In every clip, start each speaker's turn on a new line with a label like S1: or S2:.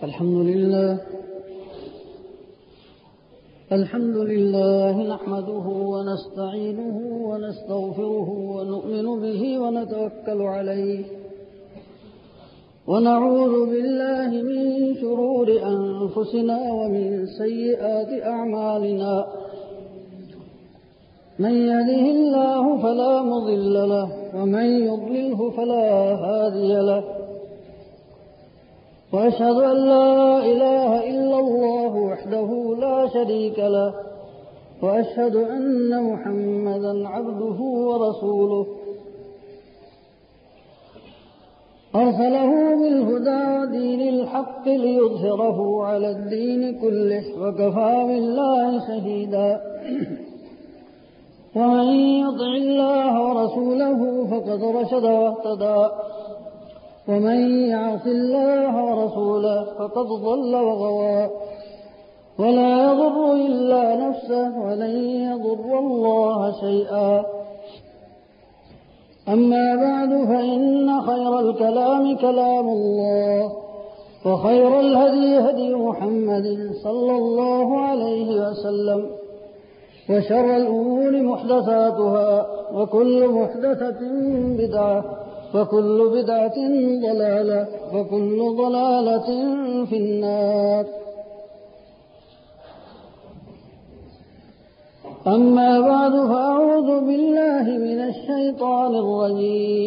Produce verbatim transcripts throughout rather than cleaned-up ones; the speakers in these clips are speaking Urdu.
S1: الحمد لله الحمد لله نحمده ونستعينه ونستغفره ونؤمن به ونتوكل عليه ونعوذ بالله من شرور أنفسنا ومن سيئات أعمالنا من يهده الله فلا مضل له ومن يضلله فلا هادي له وأشهد أن لا إله إلا الله وحده لا شريك له وأشهد أن محمدا عبده ورسوله أرسله بالهدى ودين الحق ليظهره على الدين كله وكفى بالله شهيدا ومن يطع الله ورسوله فقد رشد واهتدى ومن يعص الله ورسوله فقد ضل وغوى ولا يضر إلا نفسه ولن يضر الله شيئا أما بعد فإن خير الكلام كلام الله وخير الهدي هدي محمد صلى الله عليه وسلم وشر الأمور محدثاتها وكل محدثة بدعة وكل بدعة ضلالة وكل ضلالة في النار أما بعد فأعوذ بالله من الشيطان الرجيم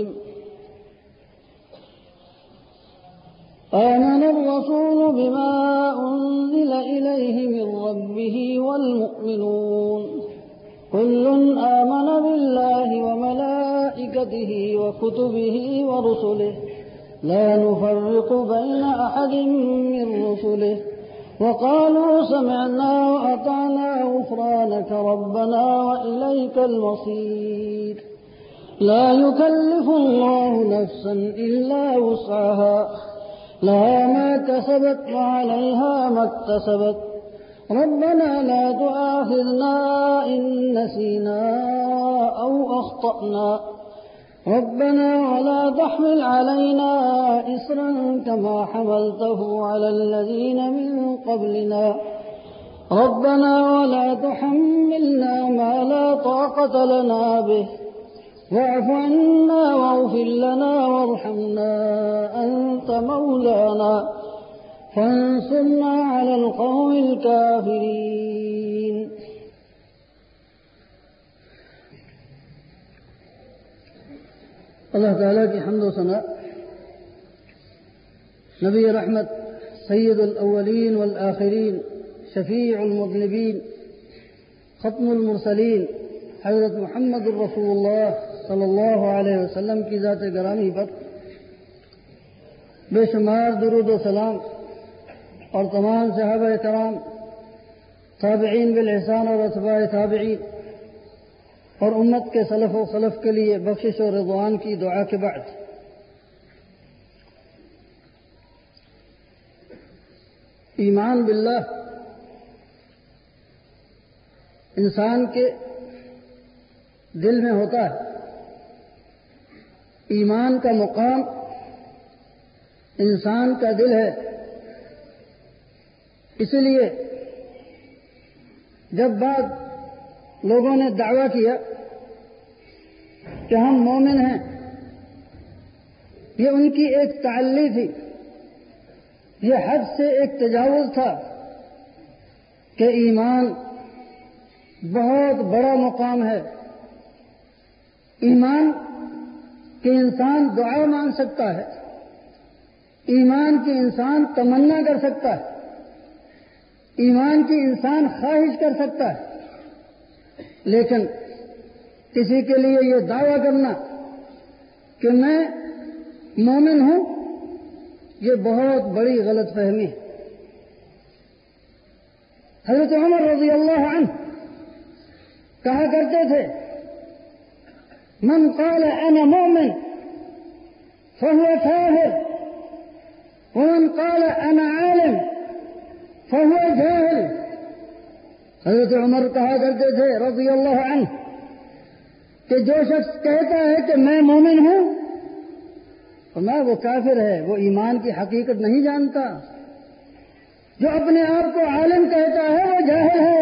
S1: آمن الرسول بما أنزل إليه من ربه والمؤمنون كل آمن بالله وملائكته وكتبه ورسله لا نفرق بين أحد من رسله وقالوا سمعنا وأطعنا غفرانك ربنا وإليك المصير لا يكلف الله نفسا إلا وسعها لها ما كسبت وعليها ما اكتسبت ربنا لا تؤاخذنا إن نسينا أو أخطأنا ربنا ولا تحمل علينا إصرا كما حملته على الذين من قبلنا ربنا ولا تحملنا ما لا طاقة لنا به واعف عنا واغفر لنا وارحمنا أنت مولانا فانصرنا على القوم الكافرين. اللہ تعالیٰ کی حمد و ثنا، نبی رحمت سید الاولین والآخرین شفیع المذنبین ختم المرسلین حضرت محمد الرسول اللہ صلی اللہ علیہ وسلم کی ذات گرامی پر بے شمار درود و سلام اور تمام صحابہ کرام، تابعین بالاحسان اور اتباع تابعین اور امت کے سلف و خلف کے لیے بخشش و رضوان کی دعا کے بعد، ایمان باللہ انسان کے دل میں ہوتا ہے۔ ایمان کا مقام انسان کا دل ہے، اسی لیے جب بعد لوگوں نے دعویٰ کیا کہ ہم مومن ہیں، یہ ان کی ایک تعلی تھی، یہ حد سے ایک تجاوز تھا کہ ایمان بہت بڑا مقام ہے۔ ایمان کہ انسان دعا مانگ سکتا ہے، ایمان کی انسان تمنا کر سکتا ہے، ایمان کی انسان خواہش کر سکتا ہے، لیکن کسی کے لیے یہ دعویٰ کرنا کہ میں مومن ہوں، یہ بہت بڑی غلط فہمی ہے۔ حضرت عمر رضی اللہ عنہ کہا کرتے تھے، من قال انا مؤمن فهو كافر ومن قال انا عالم فهو جاہل۔ حضرت عمر کہا کرتے تھے رضی اللہ عنہ کہ جو شخص کہتا ہے کہ میں مومن ہوں، فرمایا وہ کافر ہے، وہ ایمان کی حقیقت نہیں جانتا، جو اپنے آپ کو عالم کہتا ہے وہ جاہل ہے۔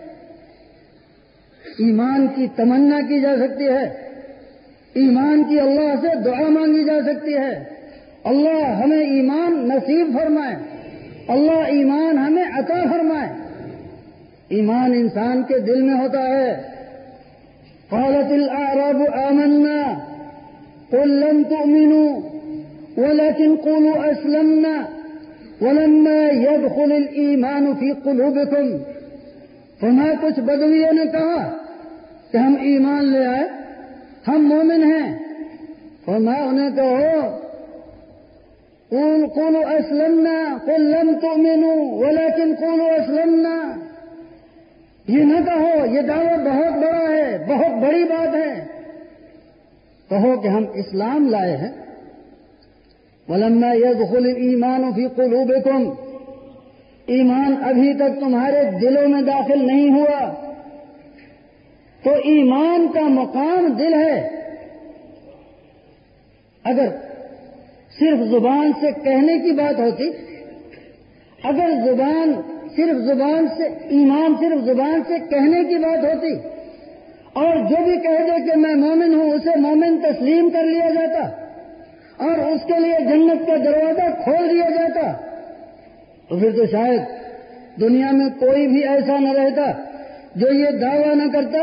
S1: ایمان کی تمنا کی جا سکتی ہے، ایمان کی اللہ سے دعا مانگی جا سکتی ہے، اللہ ہمیں ایمان نصیب فرمائے، اللہ ایمان ہمیں عطا فرمائے۔ ایمان انسان کے دل میں ہوتا ہے۔ قالت الاعراب آمنا قل لم تؤمنوا ولكن قولوا اسلمنا ولما يدخل الايمان في قلوبكم۔ فرمایا کچھ بدویوں نے کہا کہ ہم ایمان لے آئے، ہم مومن ہیں۔ فرمایا انہیں کہو قل قولوا اسلمنا قل لم تؤمنوا ولكن قولوا اسلمنا، یہ نہ کہو، یہ دعویٰ بہت بڑا ہے، بہت بڑی بات ہے، کہو کہ ہم اسلام لائے ہیں۔ وَلَمَّا يَدْخُلِ الْإِيمَانُ فِي قُلُوبِكُمْ، ایمان ابھی تک تمہارے دلوں میں داخل نہیں ہوا۔ تو ایمان کا مقام دل ہے۔ اگر صرف زبان سے کہنے کی بات ہوتی، اگر زبان صرف زبان سے ایمان صرف زبان سے کہنے کی بات ہوتی اور جو بھی کہہ دے کہ میں مومن ہوں اسے مومن تسلیم کر لیا جاتا اور اس کے لیے جنت کا دروازہ کھول دیا جاتا، تو پھر تو شاید دنیا میں کوئی بھی ایسا نہ رہتا جو یہ دعویٰ نہ کرتا۔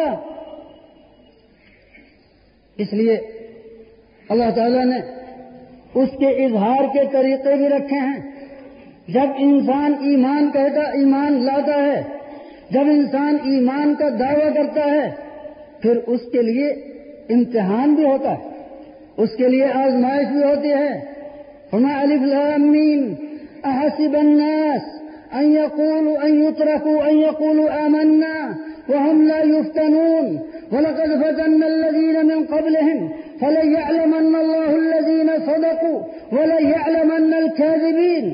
S1: اس لیے اللہ تعالیٰ نے اس کے اظہار کے طریقے بھی رکھے ہیں۔ جب انسان ایمان کہتا ایمان لاتا ہے، جب انسان ایمان کا دعویٰ کرتا ہے، پھر اس کے لیے امتحان بھی ہوتا ہے، اس کے لیے آزمائش بھی ہوتی ہے۔ فرمایا الف لام میم احسب الناس ان يقولوا ان يتركوا ان يقولوا آمنا وهم لا يفتنون ولقد فتنا الذين من قبلهم فليعلمن الله الذين صدقوا وليعلمن الكاذبين۔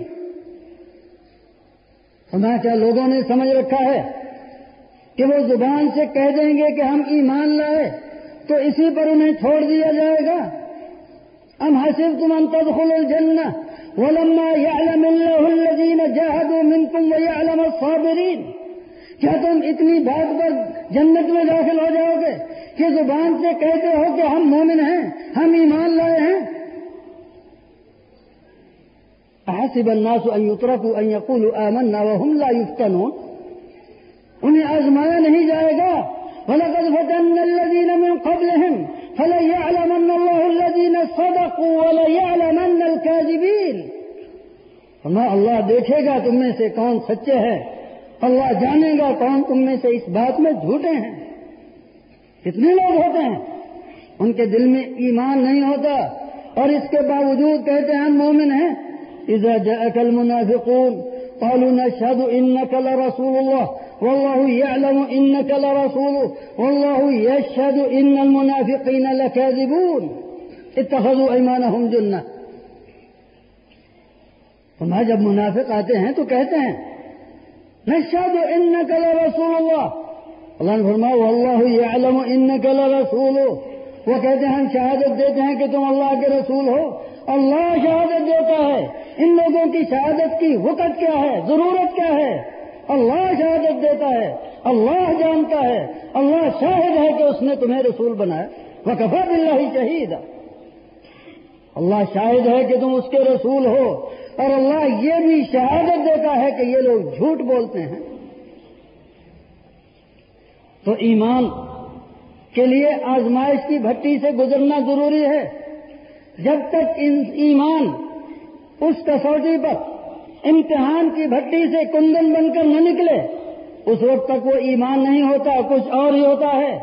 S1: فرمایا کیا لوگوں نے سمجھ رکھا ہے کہ وہ زبان سے کہہ دیں گے کہ ہم ایمان لائے تو اسی پر انہیں چھوڑ دیا جائے گا؟ ام حسبتم ان تدخلوا الجنہ ولما يعلم الله الذين جاهدوا منكم ويعلم الصابرين، کیا تم اتنی بات پر جنت میں داخل ہو جاؤ گے کہ زبان سے کہتے ہو کہ ہم مومن ہیں، ہم ایمان لائے ہیں؟ احسب الناس ان يتركوا ان يقولوا آمنا وهم لا يفتنون، انہیں آزمایا نہیں جائے گا۔ وَلَقَدْ فَتَنَّا الَّذِينَ مِن قَبْلِهِمْ فَلَيَعْلَمَنَّ اللَّهُ الَّذِينَ صَدَقُوا وَلَيَعْلَمَنَّ الْكَاذِبِينَ۔ فرمایا اللہ دیکھے گا تم میں سے کون سچے ہیں، اللہ جانے گا کون تم میں سے اس بات میں جھوٹے ہیں۔ کتنے لوگ ہوتے ہیں ان کے دل میں ایمان نہیں ہوتا اور اس کے باوجود کہتے ہیں ہم مومن ہیں۔ اذا جاءك المنافقون قالوا نشهد انك لرسول الله والله يعلم انك لرسوله والله يشهد ان المنافقين لكاذبون اتخذوا ايمانهم جنة۔ فرمایا جب منافق آتے ہیں تو کہتے ہیں نشهد انك لرسول الله، اللہ نے فرمایا والله يعلم انك لرسوله، وہ کہتے ہیں ہم شہادت دیتے ہیں کہ تم اللہ کے رسول ہو۔ اللہ شہادت دیتا ہے، ان لوگوں کی شہادت کی وقت کیا ہے، ضرورت کیا ہے؟ اللہ شہادت دیتا ہے، اللہ جانتا ہے، اللہ شاہد ہے کہ اس نے تمہیں رسول بنایا۔ وَكَفَى بِاللَّهِ شَهِيدًا، اللہ شاہد ہے کہ تم اس کے رسول ہو، اور اللہ یہ بھی شہادت دیتا ہے کہ یہ لوگ جھوٹ بولتے ہیں۔ تو ایمان کے لیے آزمائش کی بھٹی سے گزرنا ضروری ہے۔ جب تک ایمان اس کسوٹی پر امتحان کی بھٹی سے کندن بن کر نہ نکلے اس وقت تک وہ ایمان نہیں ہوتا، کچھ اور ہی ہوتا ہے۔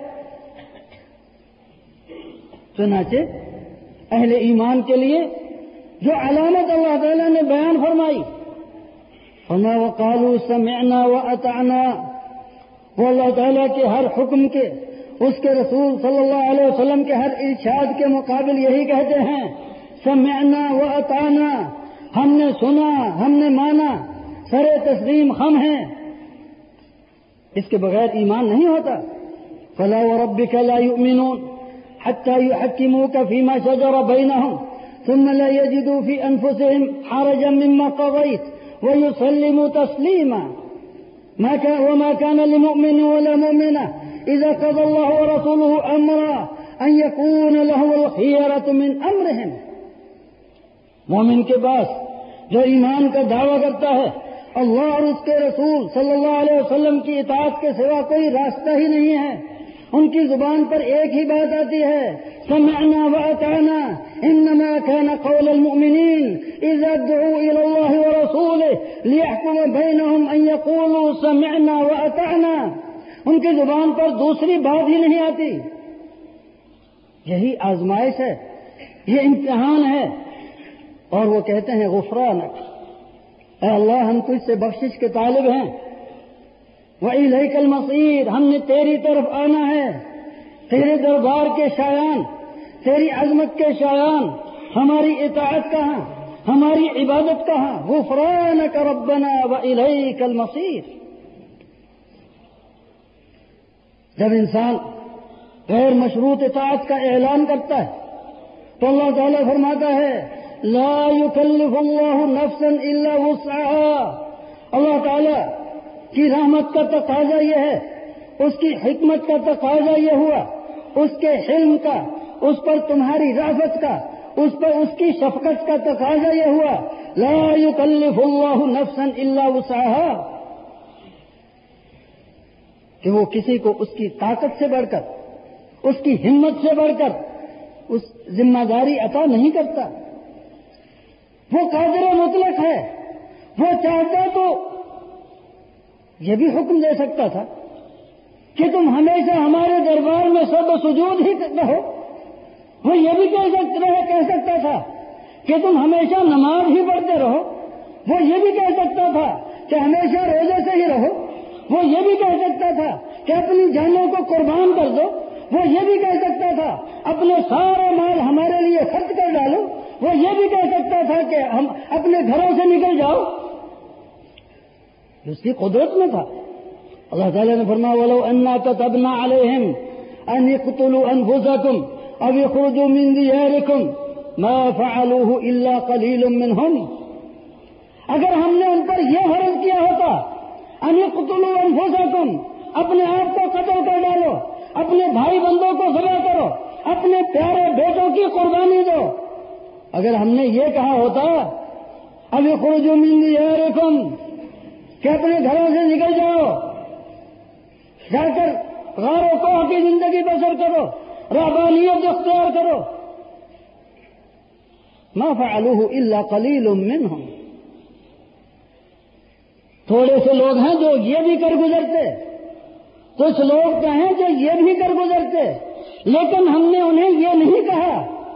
S1: چنانچہ اہل ایمان کے لیے جو علامت اللہ تعالیٰ نے بیان فرمائی، فرمایا وقالوا سمعنا واطعنا، وہ اللہ تعالیٰ کے ہر حکم کے، اس کے رسول صلی اللہ علیہ وسلم کے ہر ارشاد کے مقابل یہی کہتے ہیں سمعنا واطعنا، ہم نے سنا، ہم نے مانا، سر تسلیم ہم ہیں۔ اس کے بغیر ایمان نہیں ہوتا۔ فلا وربك لا يؤمنون حتى يحكموك فيما شجر بينهم ثم لا يجدوا في أنفسهم حرجا مما قضيت ويسلموا تسليما ما كان وما كان لمؤمن ولا مؤمنة إذا قضى الله ورسوله أمرا أن يكون له الخيرة من أمرهم. مومن کے پاس جو ایمان کا دعویٰ کرتا ہے اللہ اور اس کے رسول صلی اللہ علیہ وسلم کی اطاعت کے سوا کوئی راستہ ہی نہیں ہے. ان کی زبان پر ایک ہی بات آتی ہے سمعنا واطعنا انما كان قول المؤمنين اذا دعوا الى الله ورسوله ليحكم بينهم ان يقولوا سمعنا واطعنا. ان کی زبان پر دوسری بات ہی نہیں آتی. یہی آزمائش ہے, یہ امتحان ہے. اور وہ کہتے ہیں غفرانک, اے اللہ ہم تجھ سے بخشش کے طالب ہیں. وَإِلَيْكَ الْمَصِيرُ, ہم نے تیری طرف آنا ہے, تیرے دربار کے شایان, تیری عظمت کے شایان. ہماری اطاعت کہاں, ہماری عبادت کہاں؟ غفرانک ربنا وَإِلَيْكَ الْمَصِيرُ. جب انسان غیر مشروط اطاعت کا اعلان کرتا ہے تو اللہ تعالیٰ فرماتا ہے لا يكلف الله نفسا الا وسعها. اللہ تعالیٰ کی رحمت کا تقاضا یہ ہے, اس کی حکمت کا تقاضا یہ ہوا, اس کے حلم کا, اس پر تمہاری رافت کا, اس پر اس کی شفقت کا تقاضا یہ ہوا لا يكلف الله نفسا الا وسعها, کہ وہ کسی کو اس کی طاقت سے بڑھ کر, اس کی ہمت سے بڑھ کر اس ذمہ داری عطا نہیں کرتا. وہ قادر مطلق ہے, وہ چاہتا تو یہ بھی حکم دے سکتا تھا کہ تم ہمیشہ ہمارے دربار میں سب سجود ہی رہو. وہ یہ بھی کہہ سکتا کہہ سکتا تھا کہ تم ہمیشہ نماز ہی پڑھتے رہو. وہ یہ بھی کہہ سکتا تھا کہ ہمیشہ روزے سے ہی رہو. وہ یہ بھی کہہ سکتا تھا کہ اپنی جانوں کو قربان کر دو. وہ یہ بھی کہہ سکتا تھا اپنے سارا مال ہمارے لیے خرچ کر ڈالو. وہ یہ بھی کہہ سکتا تھا کہ ہم اپنے گھروں سے نکل جاؤ. اس کی قدرت میں تھا. اللہ تعالیٰ نے فرمایا وَلَوْ أَنَّا كَتَبْنَا عَلَيْهِمْ أَنِ اقْتُلُوا أَنفُسَكُمْ أَوْ اخْرُجُوا مِنْ دِيَارِكُمْ مَا فَعَلُوهُ إِلَّا قَلِيلٌ مِّنْهُمْ. اگر ہم نے ان پر یہ فرض کیا ہوتا أَنِ اقْتُلُوا أَنفُسَكُمْ, اپنے آپ کو قتل کر ڈالو, اپنے بھائی بندوں کو ذبح کرو, اپنے پیارے بیٹوں کی قربانی دو. اگر ہم نے یہ کہا ہوتا اب اخرجوا من دیارکم, کہ اپنے گھروں سے نکل جاؤ, جا کر غار و کوہ کی زندگی بسر کرو, رہبانیت اختیار کرو. ما فعلوه الا قلیل منهم. تھوڑے سے لوگ ہیں جو یہ بھی کر گزرتے, کچھ لوگ تو ہیں جو یہ بھی کر گزرتے, لیکن ہم نے انہیں یہ نہیں کہا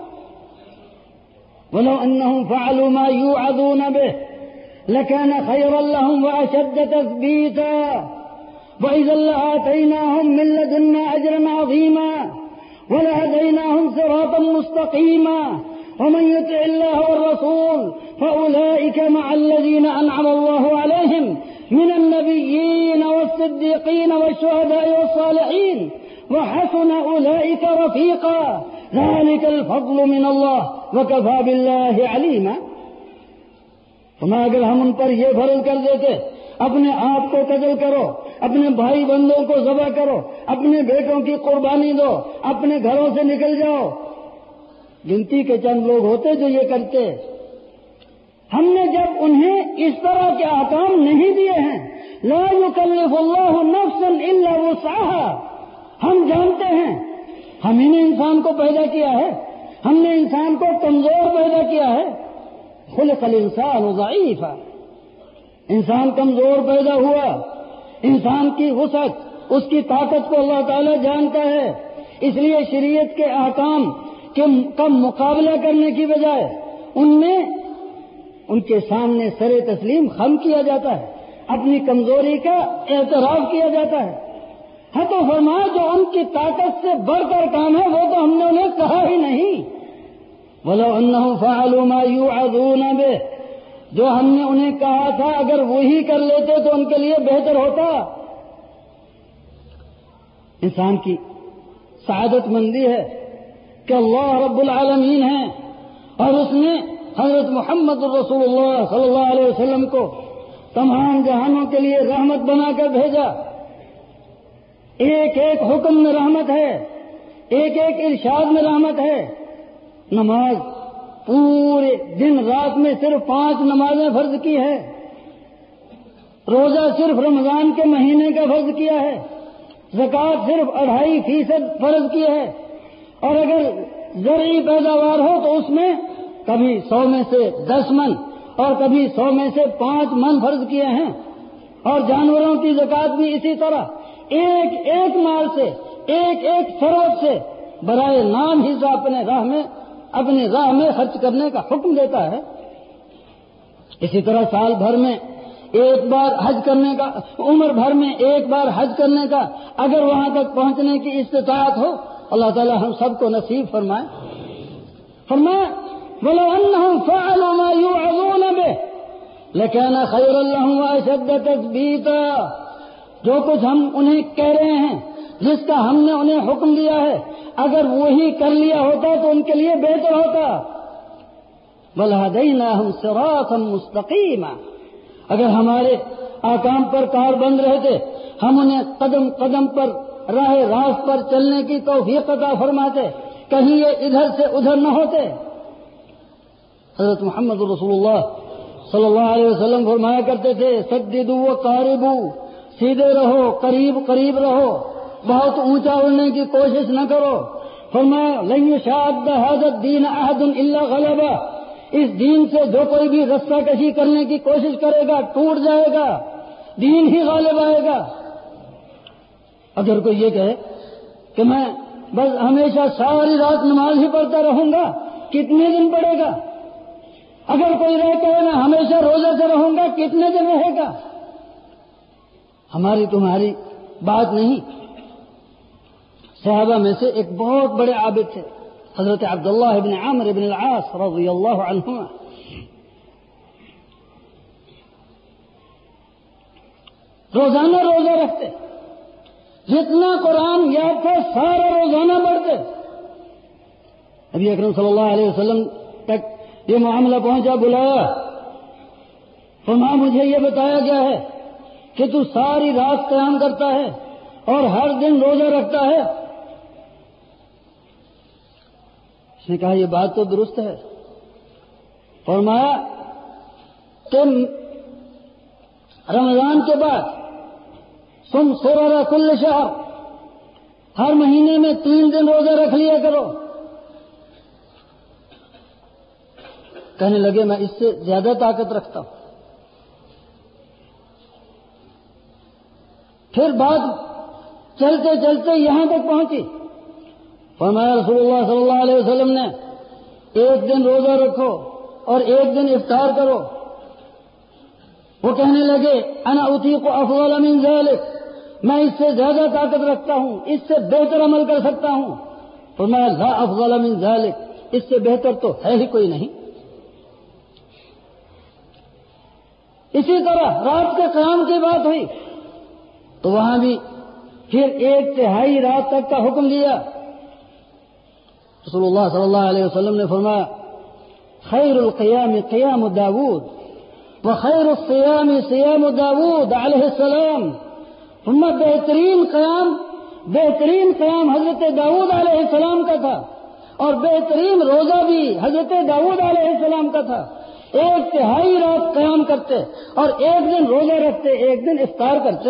S1: وَلَوْ أَنَّهُمْ فَعَلُوا مَا يُوعَظُونَ بِهِ لَكَانَ خَيْرًا لَهُمْ وَأَشَدَّ تَثْبِيتًا وَإِذًا لَآتَيْنَاهُمْ مِن لَّدُنَّا أَجْرًا عَظِيمًا وَلَهَدَيْنَاهُمْ صِرَاطًا مُّسْتَقِيمًا وَمَن يُطِعِ اللَّهَ وَالرَّسُولَ فَأُولَٰئِكَ مَعَ الَّذِينَ أَنْعَمَ اللَّهُ عَلَيْهِم مِّنَ النَّبِيِّينَ وَالصِّدِّيقِينَ وَالشُّهَدَاءِ وَالصَّالِحِينَ وَحَسُنَ أُولَٰئِكَ رَفِيقًا ذَلِكَ الْفَضْلُ مِنَ اللَّهِ وَكَفَىٰ بِاللَّهِ عَلِيمًا. تمہیں اگر ہم ان پر یہ فرض کر دیتے اپنے آپ کو قتل کرو, اپنے بھائی بندوں کو ذبح کرو, اپنے بیٹوں کی قربانی دو, اپنے گھروں سے نکل جاؤ, گنتی کے چند لوگ ہوتے جو یہ کرتے. ہم نے جب انہیں اس طرح کے احکام نہیں دیے ہیں لا يكلف الله نفسا الا وسعها, ہم جانتے ہیں ہم ہی نے انسان کو پیدا کیا ہے, ہم نے انسان کو کمزور پیدا کیا ہے. خلق الانسان ضعیفا, انسان کمزور پیدا ہوا. انسان کی وسعت, اس کی طاقت کو اللہ تعالی جانتا ہے. اس لیے شریعت کے احکام کے کا مقابلہ کرنے کی بجائے ان میں ان کے سامنے سر تسلیم خم کیا جاتا ہے, اپنی کمزوری کا اعتراف کیا جاتا ہے. ہے تو فرمایا جو ان کی طاقت سے بڑھ کر کام ہے وہ تو ہم نے انہیں کہا ہی نہیں. وَلَوْ أَنَّهُمْ فَعَلُوا مَا يُوعَظُونَ بِهِ, جو ہم نے انہیں کہا تھا اگر وہی کر لیتے تو ان کے لیے بہتر ہوتا. انسان کی سعادت مندی ہے کہ اللہ رب العالمین ہے اور اس نے حضرت محمد رسول اللہ صلی اللہ علیہ وسلم کو تمام جہانوں کے لیے رحمت بنا کر بھیجا. ایک ایک حکم میں رحمت ہے, ایک ایک ارشاد میں رحمت ہے. نماز پورے دن رات میں صرف پانچ نمازیں فرض کی ہے. روزہ صرف رمضان کے مہینے کا فرض کیا ہے. زکوٰۃ صرف اڑھائی فیصد فرض کی ہے. اور اگر زرعی پیداوار ہو تو اس میں کبھی سو میں سے دس من اور کبھی سو میں سے پانچ من فرض کیے ہیں. اور جانوروں کی زکوٰۃ بھی اسی طرح ایک ایک مال سے, ایک ایک ثروت سے برائے نام حصہ اپنے راہ میں اپنی راہ میں خرچ کرنے کا حکم دیتا ہے. اسی طرح سال بھر میں ایک بار حج کرنے کا, عمر بھر میں ایک بار حج کرنے کا اگر وہاں تک پہنچنے کی استطاعت ہو, اللہ تعالی ہم سب کو نصیب فرمائے. فرمائے وَلَوْ أَنَّهُمْ فَعَلُوا مَا يُوعَظُونَ بِهِ لَكَانَ خَيْرًا لَهُمْ وَأَشَدَّ تَثْبِيتًا. جو کچھ ہم انہیں کہہ رہے ہیں, جس کا ہم نے انہیں حکم دیا ہے, اگر وہی کر لیا ہوتا تو ان کے لیے بہتر ہوتا. وَلَهَدَيْنَاهُمْ صِرَاطًا مُسْتَقِيمًا. اگر ہمارے آکام پر کار بند رہتے, ہم انہیں قدم قدم پر راہ راست پر چلنے کی توفیق عطا فرماتے, کہیں یہ ادھر سے ادھر نہ ہوتے. حضرت محمد رسول اللہ صلی اللہ علیہ وسلم فرمایا کرتے تھے, سددوا وقاربوا, سیدھے رہو, قریب قریب رہو, بہت اونچا اڑنے کی کوشش نہ کرو. فرمایا لن یشاد ھذا الدین احد الا غلبہ. اس دین سے جو کوئی بھی رسہ کشی کرنے کی کوشش کرے گا ٹوٹ جائے گا, دین ہی غالب آئے گا. اگر کوئی یہ کہے کہ میں بس ہمیشہ ساری رات نماز ہی پڑھتا رہوں گا, کتنے دن پڑھے گا؟ اگر کوئی رہ کہے میں ہمیشہ روزے سے رہوں گا, کتنے دن رہے گا؟ ہماری تمہاری بات نہیں. صحابہ میں سے ایک بہت بڑے عابد تھے, حضرت عبداللہ ابن عمرو ابن العاص رضی اللہ عنہما. روزانہ روزہ رکھتے, جتنا قرآن یاد تھا سارا روزانہ پڑھتے. نبی اکرم صلی اللہ علیہ وسلم تک یہ معاملہ پہنچا, بلایا, فرمایا مجھے یہ بتایا گیا ہے کہ تو ساری رات قیام کرتا ہے اور ہر دن روزہ رکھتا ہے. اس نے کہا یہ بات تو درست ہے. فرمایا کہ رمضان کے بعد تم سورہ کل شہر, ہر مہینے میں تین دن روزہ رکھ لیا کرو. کہنے لگے میں اس سے زیادہ طاقت رکھتا ہوں. پھر بات چلتے چلتے یہاں تک پہنچی. فرمایا رسول اللہ صلی اللہ علیہ وسلم نے ایک دن روزہ رکھو اور ایک دن افطار کرو. وہ کہنے لگے انا اطیق افضل من ذلک, میں اس سے زیادہ طاقت رکھتا ہوں, اس سے بہتر عمل کر سکتا ہوں. فرمایا لا افضل من ذلک, اس سے بہتر تو ہے ہی کوئی نہیں. اسی طرح رات کے قیام کی بات ہوئی تو وہاں بھی پھر ایک تہائی رات تک کا حکم دیا. رسول اللہ صلی اللہ علیہ وسلم نے فرمایا خیر القیام قیام داود وخیر الصیام صیام داود علیہ السلام. فرمایا بہترین قیام بہترین قیام حضرت داؤد علیہ السلام کا تھا, اور بہترین روزہ بھی حضرت داؤد علیہ السلام کا تھا. ایک تہائی رات قیام کرتے اور ایک دن روزہ رکھتے, ایک دن افطار کرتے.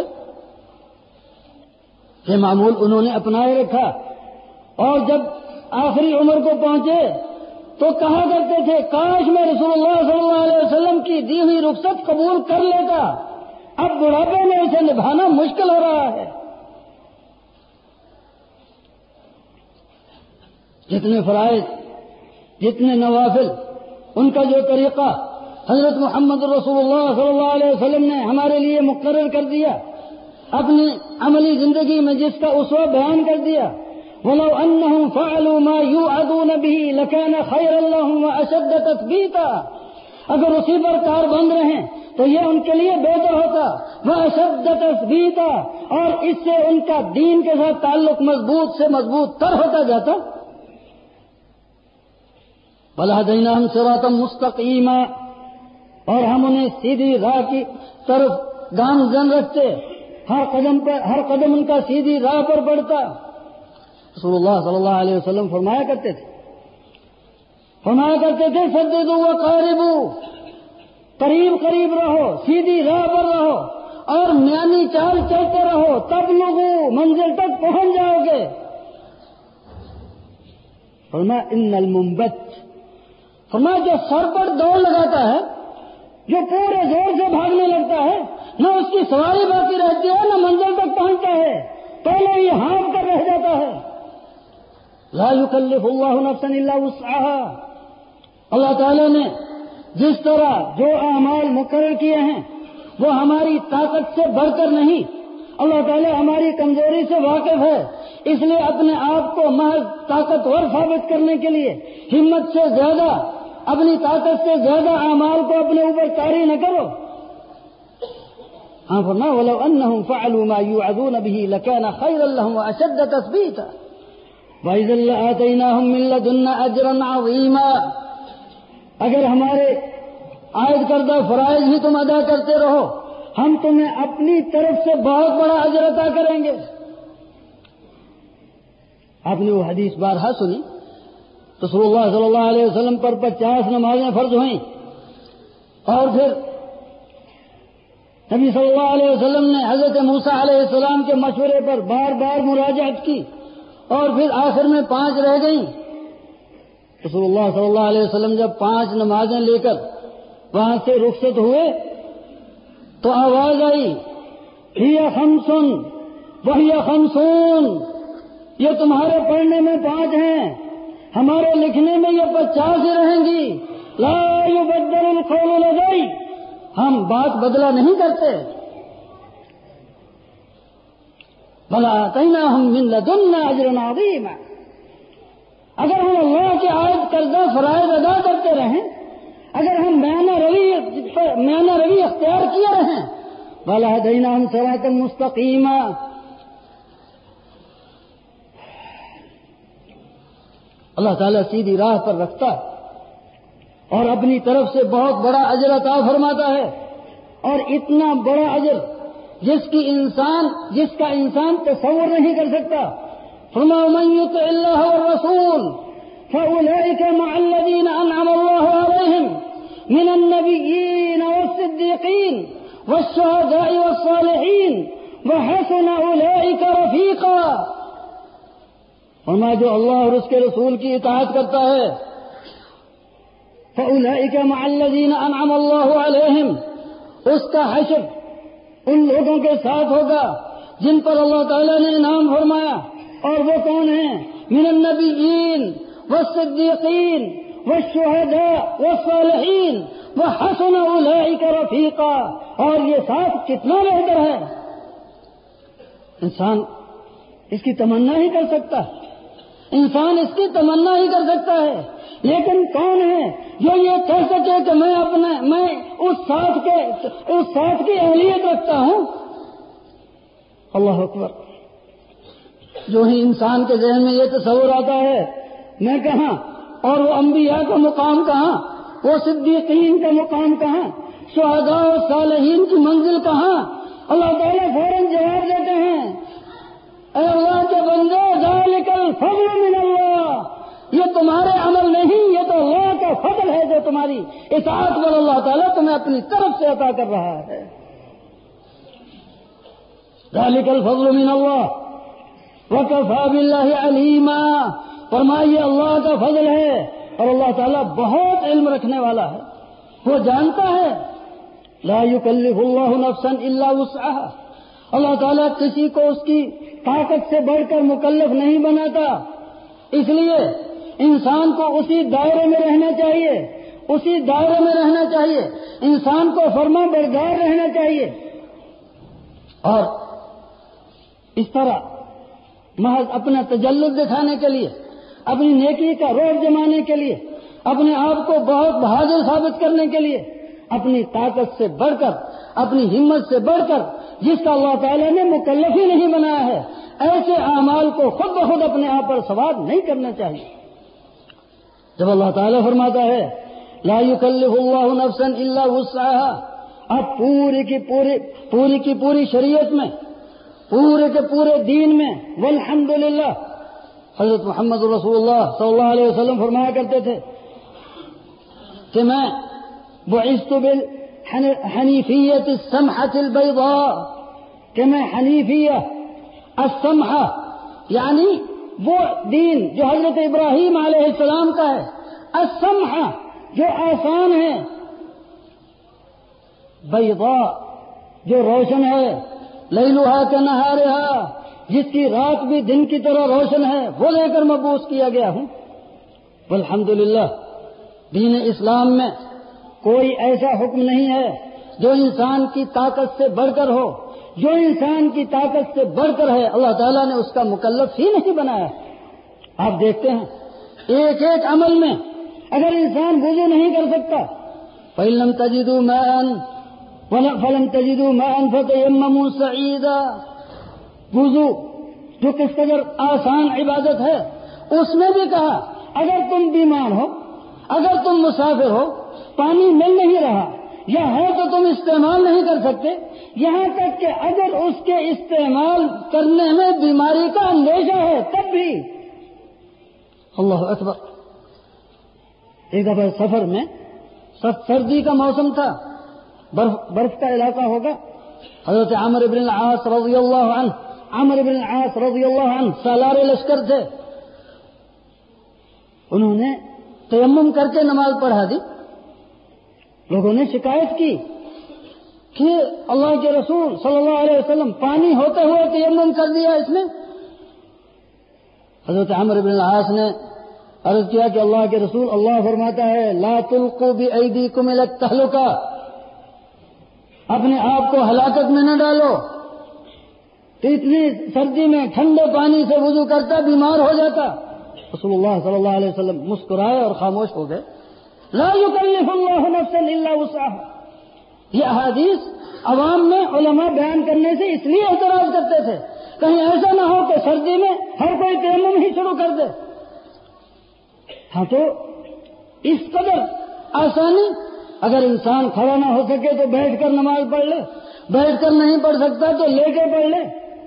S1: یہ معمول انہوں نے اپنائے رکھا, اور جب آخری عمر کو پہنچے تو کہا کرتے تھے کاش میں رسول اللہ صلی اللہ علیہ وسلم کی دی ہوئی رخصت قبول کر لیتا, اب بڑھاپے میں اسے نبھانا مشکل ہو رہا ہے. جتنے فرائض, جتنے نوافل, ان کا جو طریقہ حضرت محمد رسول اللہ صلی اللہ علیہ وسلم نے ہمارے لیے مقرر کر دیا, اپنی عملی زندگی میں جس کا اسوہ بیان کر دیا. وَلَوْ أَنَّهُمْ فَعَلُوا مَا يُوعَظُونَ بِهِ لَكَانَ خَيْرًا لَهُمْ وَأَشَدَّ تَثْبِيتًا. اگر اسی پر کار بند رہیں تو یہ ان کے لیے بہتر ہوتا. وَأَشَدَّ تَثْبِيتًا, اور اس سے ان کا دین کے ساتھ تعلق مضبوط سے مضبوط تر ہوتا جاتا. وَلَهَدَيْنَاهُمْ صِرَاطًا مُسْتَقِيمًا. اور ہم انہیں سیدھی راہ کی طرف گامزن رکھتے، ہر قدم پر ہر قدم ان کا سیدھی راہ پر بڑھتا۔ رسول اللہ صلی اللہ علیہ وسلم فرمایا کرتے تھے فرمایا کرتے تھے سددوا وقاربوا، قریب قریب رہو، سیدھی راہ پر رہو اور میانی چال چلتے رہو، تب لوگوں منزل تک پہنچ جاؤ گے۔ فرمایا ان المنبت، فرمایا جو سر پر دوڑ لگاتا ہے، جو پورے زور سے بھاگنے لگتا ہے، نہ اس کی سواری باقی رہتی ہے نہ منزل تک پہنچتا ہے، پہلے ہی ہانپ کر رہ جاتا ہے۔ لا یکلف اللہ نفسا الا وسعها، اللہ تعالیٰ نے جس طرح جو اعمال مقرر کیے ہیں وہ ہماری طاقت سے بڑھ کر نہیں، اللہ تعالیٰ ہماری کمزوری سے واقف ہے، اس لیے اپنے آپ کو محض طاقتور ثابت کرنے کے لیے ہمت سے زیادہ، اپنی طاقت سے زیادہ اعمال کو اپنے اوپر طاری نہ کرو۔ ہاں فرمایا وَلَوْ أَنَّهُمْ فَعَلُوا مَا يُوعَظُونَ بِهِ لَكَانَ خَيْرًا لَهُمْ وَأَشَدَّ تَثْبِيتًا وَإِذًا لَّآتَيْنَاهُم مِّن لَّدُنَّا أَجْرًا عَظِيمًا، اگر ہمارے عائد کردہ فرائض ہی تم ادا کرتے رہو، ہم تمہیں اپنی طرف سے بہت بڑا اجر عطا کریں گے۔ آپ نے وہ حدیث بارہا سنی، رسول اللہ صلی اللہ علیہ وسلم پر پچاس نمازیں فرض ہوئیں، اور پھر نبی صلی اللہ علیہ وسلم نے حضرت موسیٰ علیہ السلام کے مشورے پر بار بار مراجعت کی، اور پھر آخر میں پانچ رہ گئیں۔ رسول اللہ صلی اللہ علیہ وسلم جب پانچ نمازیں لے کر وہاں سے رخصت ہوئے تو آواز آئی ہی خمسن وہی خمسون، یہ تمہارے پڑھنے میں پانچ ہیں، ہمارے لکھنے میں یہ پچاس ہی رہیں گی۔ لا یبدل القول لدی، ہم بات بدلا نہیں کرتے۔ بلا آتیناہم من لدنا اجرا عظیما، اگر ہم اللہ کے عائد کردہ فرائض ادا کرتے رہیں، اگر ہم میانہ روی میانہ روی اختیار کیے رہیں، وَلَهَدَيْنَاهُمْ صِرَاطًا مُسْتَقِيمًا، اللہ تعالیٰ سیدھی راہ پر رکھتا اور اپنی طرف سے بہت بڑا اجر عطا فرماتا ہے، اور اتنا بڑا اجر جس کی انسان جس کا انسان تصور نہیں کر سکتا۔ فرمایا من یطع اللہ والرسول فأولئک مع الذین انعم اللہ علیہم من النبیین والصدیقین والشہداء والصالحین وحسن اولئک رفیقا، فرمایا جو اللہ اور اس کے رسول کی اطاعت کرتا ہے، فأولئک مع الذین انعم اللہ علیہم، اس کا حشر ان لوگوں کے ساتھ ہوگا جن پر اللہ تعالیٰ نے انعام فرمایا، اور وہ کون ہیں؟ من النبیین والصدیقین والشہداء والصالحین وحسن اولئک رفیقا، اور یہ ساتھ کتنا بہتر ہے، انسان اس کی تمنا ہی کر سکتا ہے، انسان اس کی تمنا ہی کر سکتا ہے، لیکن کون ہے جو یہ کہہ سکے کہ میں اپنے میں اس ساتھ کے اس ساتھ کی اہلیت رکھتا ہوں؟ اللہ اکبر، جو ہی انسان کے ذہن میں یہ تصور آتا ہے میں کہاں، اور وہ انبیاء کا مقام کہاں، وہ صدیقین کا مقام کہاں، شہداء و صالحین کی منزل کہاں، اللہ تعالیٰ فوراً جواب دیتے ہیں اے اللہ کے بندے ذالک الفضل من اللہ، یہ تمہارے عمل نہیں، یہ تو اللہ کا فضل ہے جو تمہاری اطاعت پر اللہ تعالیٰ تمہیں اپنی طرف سے عطا کر رہا ہے۔ ذالک الفضل من اللہ وکفی باللہ علیما، فرمائیے اللہ کا فضل ہے اور اللہ تعالیٰ بہت علم رکھنے والا ہے، وہ جانتا ہے۔ لا یکلف اللہ نفسا الا وسعها، اللہ تعالیٰ کسی کو اس کی طاقت سے بڑھ کر مکلف نہیں بناتا، اس لیے انسان کو اسی دائرے میں رہنا چاہیے اسی دائرے میں رہنا چاہیے انسان کو فرما بردار رہنا چاہیے، اور اس طرح محض اپنا تجلد دکھانے کے لیے، اپنی نیکی کا روب جمانے کے لیے، اپنے آپ کو بہت بہادر ثابت کرنے کے لیے، اپنی طاقت سے بڑھ کر، اپنی ہمت سے بڑھ کر جس کا اللہ تعالیٰ نے مکلف ہی نہیں بنایا ہے، ایسے اعمال کو خود بخود اپنے آپ پر سوار نہیں کرنا چاہیے۔ جب اللہ تعالیٰ فرماتا ہے لا یکلف اللہ نفسا الا وسعها، اب پوری کی پوری پوری کی پوری شریعت میں، پورے کے پورے دین میں والحمدللہ حضرت محمد رسول اللہ صلی اللہ علیہ وسلم فرمایا کرتے تھے کہ میں بعثت بالحنیفیۃ السمحۃ البیضاء، کہ میں حنیفیہ السمحہ یعنی وہ دین جو حضرت ابراہیم علیہ السلام کا ہے، السمحہ جو آسان ہے، بیضاء جو روشن ہے، لیلھا کنہارھا جس کی رات بھی دن کی طرح روشن ہے، وہ لے کر مبعوث کیا گیا ہوں۔ والحمدللہ دین اسلام میں کوئی ایسا حکم نہیں ہے جو انسان کی طاقت سے بڑھ کر ہو، جو انسان کی طاقت سے بڑھ کر ہے، اللہ تعالیٰ نے اس کا مکلف ہی نہیں بنایا۔ آپ دیکھتے ہیں ایک ایک عمل میں اگر انسان وضو نہیں کر سکتا، فَإِن لَّمْ تَجِدُوا مَاءً فَلَمْ تَجِدُوا مَاءً فَتَيَمَّمُوا صَعِيدًا، وضو جو کس قدر آسان عبادت ہے، اس میں بھی کہا اگر تم بیمار ہو، اگر تم مسافر ہو، پانی مل نہیں رہا یا ہے تو تم استعمال نہیں کر سکتے، یہاں تک کہ اگر اس کے استعمال کرنے میں بیماری کا اندیشہ ہے تب بھی، اللہ اکبر۔ ایک دفعہ سفر میں سردی کا موسم تھا، برف برف کا علاقہ ہوگا، حضرت عمرو بن العاص رضی اللہ عنہ عمرو بن العاص رضی اللہ عنہ سالار لشکر تھے، انہوں نے تیمم کر کے نماز پڑھا دی۔ لوگوں نے شکایت کی کہ اللہ کے رسول صلی اللہ علیہ وسلم پانی ہوتے ہوئے تیمم کر دیا اس میں۔ حضرت عمرو بن العاص نے عرض کیا کہ اللہ کے رسول، اللہ فرماتا ہے لا تلقوا بأیدیکم الی التہلکہ، اپنے آپ کو ہلاکت میں نہ ڈالو۔ تو اتنی سردی میں ٹھنڈے پانی سے وضو کرتا بیمار ہو جاتا۔ رسول اللہ صلی اللہ علیہ وسلم مسکرائے اور خاموش ہو گئے۔ لا یکلف اللہ نفسا الا وسعها، یہ احادیث عوام میں علماء بیان کرنے سے اس لیے اعتراض کرتے تھے کہیں ایسا نہ ہو کہ سردی میں ہر کوئی تیمم ہی شروع کر دے۔ ہاں تو اس قدر آسانی، اگر انسان کھڑا نہ ہو سکے تو بیٹھ کر نماز پڑھ لے، بیٹھ کر نہیں پڑھ سکتا تو لے کے پڑھ لے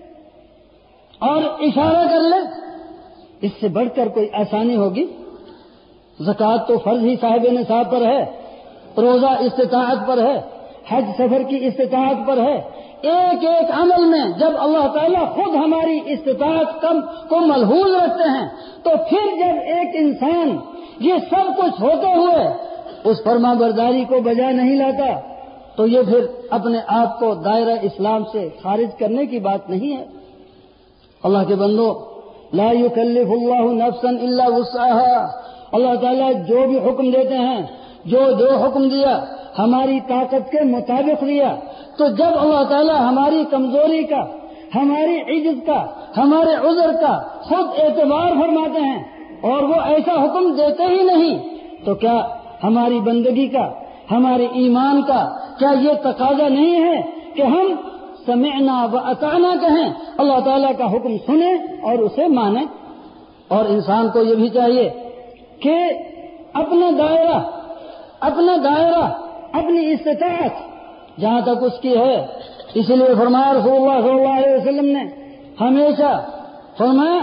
S1: اور اشارہ کر لے، اس سے بڑھ کر کوئی آسانی ہوگی؟ زکوٰۃ تو فرض ہی صاحب نصاب پر ہے، روزہ استطاعت پر ہے، حج سفر کی استطاعت پر ہے۔ ایک ایک عمل میں جب اللہ تعالیٰ خود ہماری استطاعت کم کو ملحوظ رکھتے ہیں تو پھر جب ایک انسان یہ سب کچھ ہوتے ہوئے اس فرما برداری کو بجا نہیں لاتا تو یہ پھر اپنے آپ کو دائرہ اسلام سے خارج کرنے کی بات نہیں ہے۔ اللہ کے بندو، لا یکلف اللہ نفسا الا وسعها، اللہ تعالیٰ جو بھی حکم دیتے ہیں، جو جو حکم دیا ہماری طاقت کے مطابق دیا، تو جب اللہ تعالیٰ ہماری کمزوری کا، ہماری عجز کا، ہمارے عذر کا خود اعتبار فرماتے ہیں اور وہ ایسا حکم دیتے ہی نہیں، تو کیا ہماری بندگی کا، ہمارے ایمان کا کیا یہ تقاضا نہیں ہے کہ ہم سمعنا و اطعنا کہیں، اللہ تعالیٰ کا حکم سنیں اور اسے مانیں؟ اور انسان کو یہ بھی چاہیے کہ اپنا دائرہ اپنا دائرہ اپنی استطاعت جہاں تک اس کی ہے، اس لیے فرمایا رسول اللہ صلی اللہ علیہ وسلم نے ہمیشہ فرمایا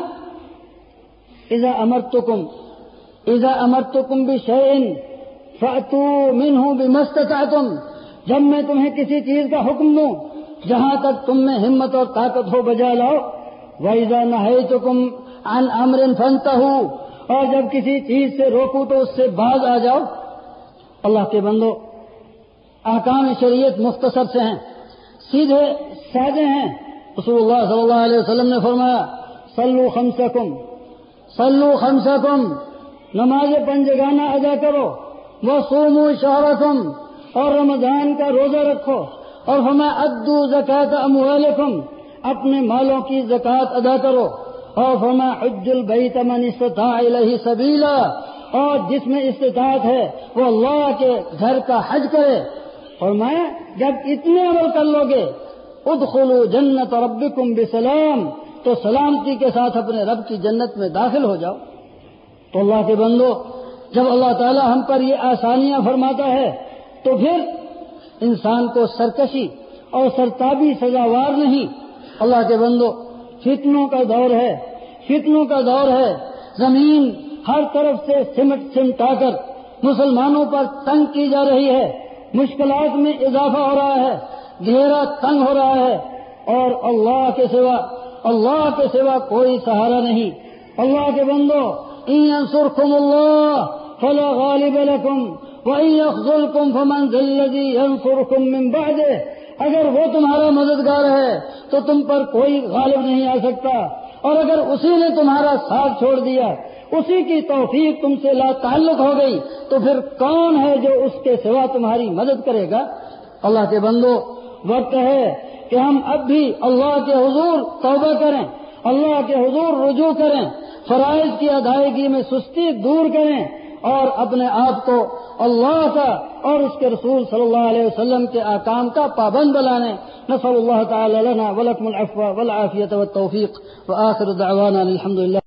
S1: اذا امرتکم اذا امرتکم بشیء فأتوا منہ بما استطعتم، جب میں تمہیں کسی چیز کا حکم دوں جہاں تک تم میں ہمت اور طاقت ہو بجا لاؤ۔ وَإِذَا نَهَيْتُكُمْ عَنْ أَمْرٍ فَانْتَهُوا، اور جب کسی چیز سے روکو تو اس سے باز آ جاؤ۔ اللہ کے بندو، احکام شریعت مختصر سے ہیں، سیدھے سادے ہیں۔ رسول اللہ صلی اللہ علیہ وسلم نے فرمایا صلوا خمسکم صلوا خمسکم، نماز پنجگانہ ادا کرو، وصوموا شہرکم، اور رمضان کا روزہ رکھو، اور فرمایا ادوا زکاۃ اموالکم، اپنے مالوں کی زکوٰۃ ادا کرو، اور فرمایا حج البیت من استطاع الیہ سبیلا، اور جس میں استطاعت ہے وہ اللہ کے گھر کا حج کرے۔ فرمایا جب اتنے عمل کر لو گے ادخلوا جنت ربکم بسلام، تو سلامتی کے ساتھ اپنے رب کی جنت میں داخل ہو جاؤ۔ تو اللہ کے بندو، جب اللہ تعالی ہم پر یہ آسانیاں فرماتا ہے تو پھر انسان کو سرکشی اور سرتابی سزاوار نہیں۔ اللہ کے بندو، فتنوں کا دور ہے، فتنوں کا دور ہے، زمین ہر طرف سے سمٹ سمٹا کر مسلمانوں پر تنگ کی جا رہی ہے، مشکلات میں اضافہ ہو رہا ہے، گھیرا تنگ ہو رہا ہے، اور اللہ کے سوا اللہ کے سوا کوئی سہارا نہیں۔ اللہ کے بندو، ان ینصرکم اللہ فلا غالب لکم وان یخذلکم فمن ذا الذی ینصرکم من بعدہ، اگر وہ تمہارا مددگار ہے تو تم پر کوئی غالب نہیں آ سکتا، اور اگر اسی نے تمہارا ساتھ چھوڑ دیا، اسی کی توفیق تم سے لا تعلق ہو گئی، تو پھر کون ہے جو اس کے سوا تمہاری مدد کرے گا؟ اللہ کے بندو، وقت ہے کہ ہم اب بھی اللہ کے حضور توبہ کریں، اللہ کے حضور رجوع کریں، فرائض کی ادائیگی میں سستی دور کریں، اور اپنے آپ کو اللہ کا اور اس کے رسول صلی اللہ علیہ وسلم کے احکام کا پابند بنانے۔ نسأل اللہ تعالی لنا ولکم العفو والعافیۃ والتوفیق، وآخر دعوانا الحمد للہ۔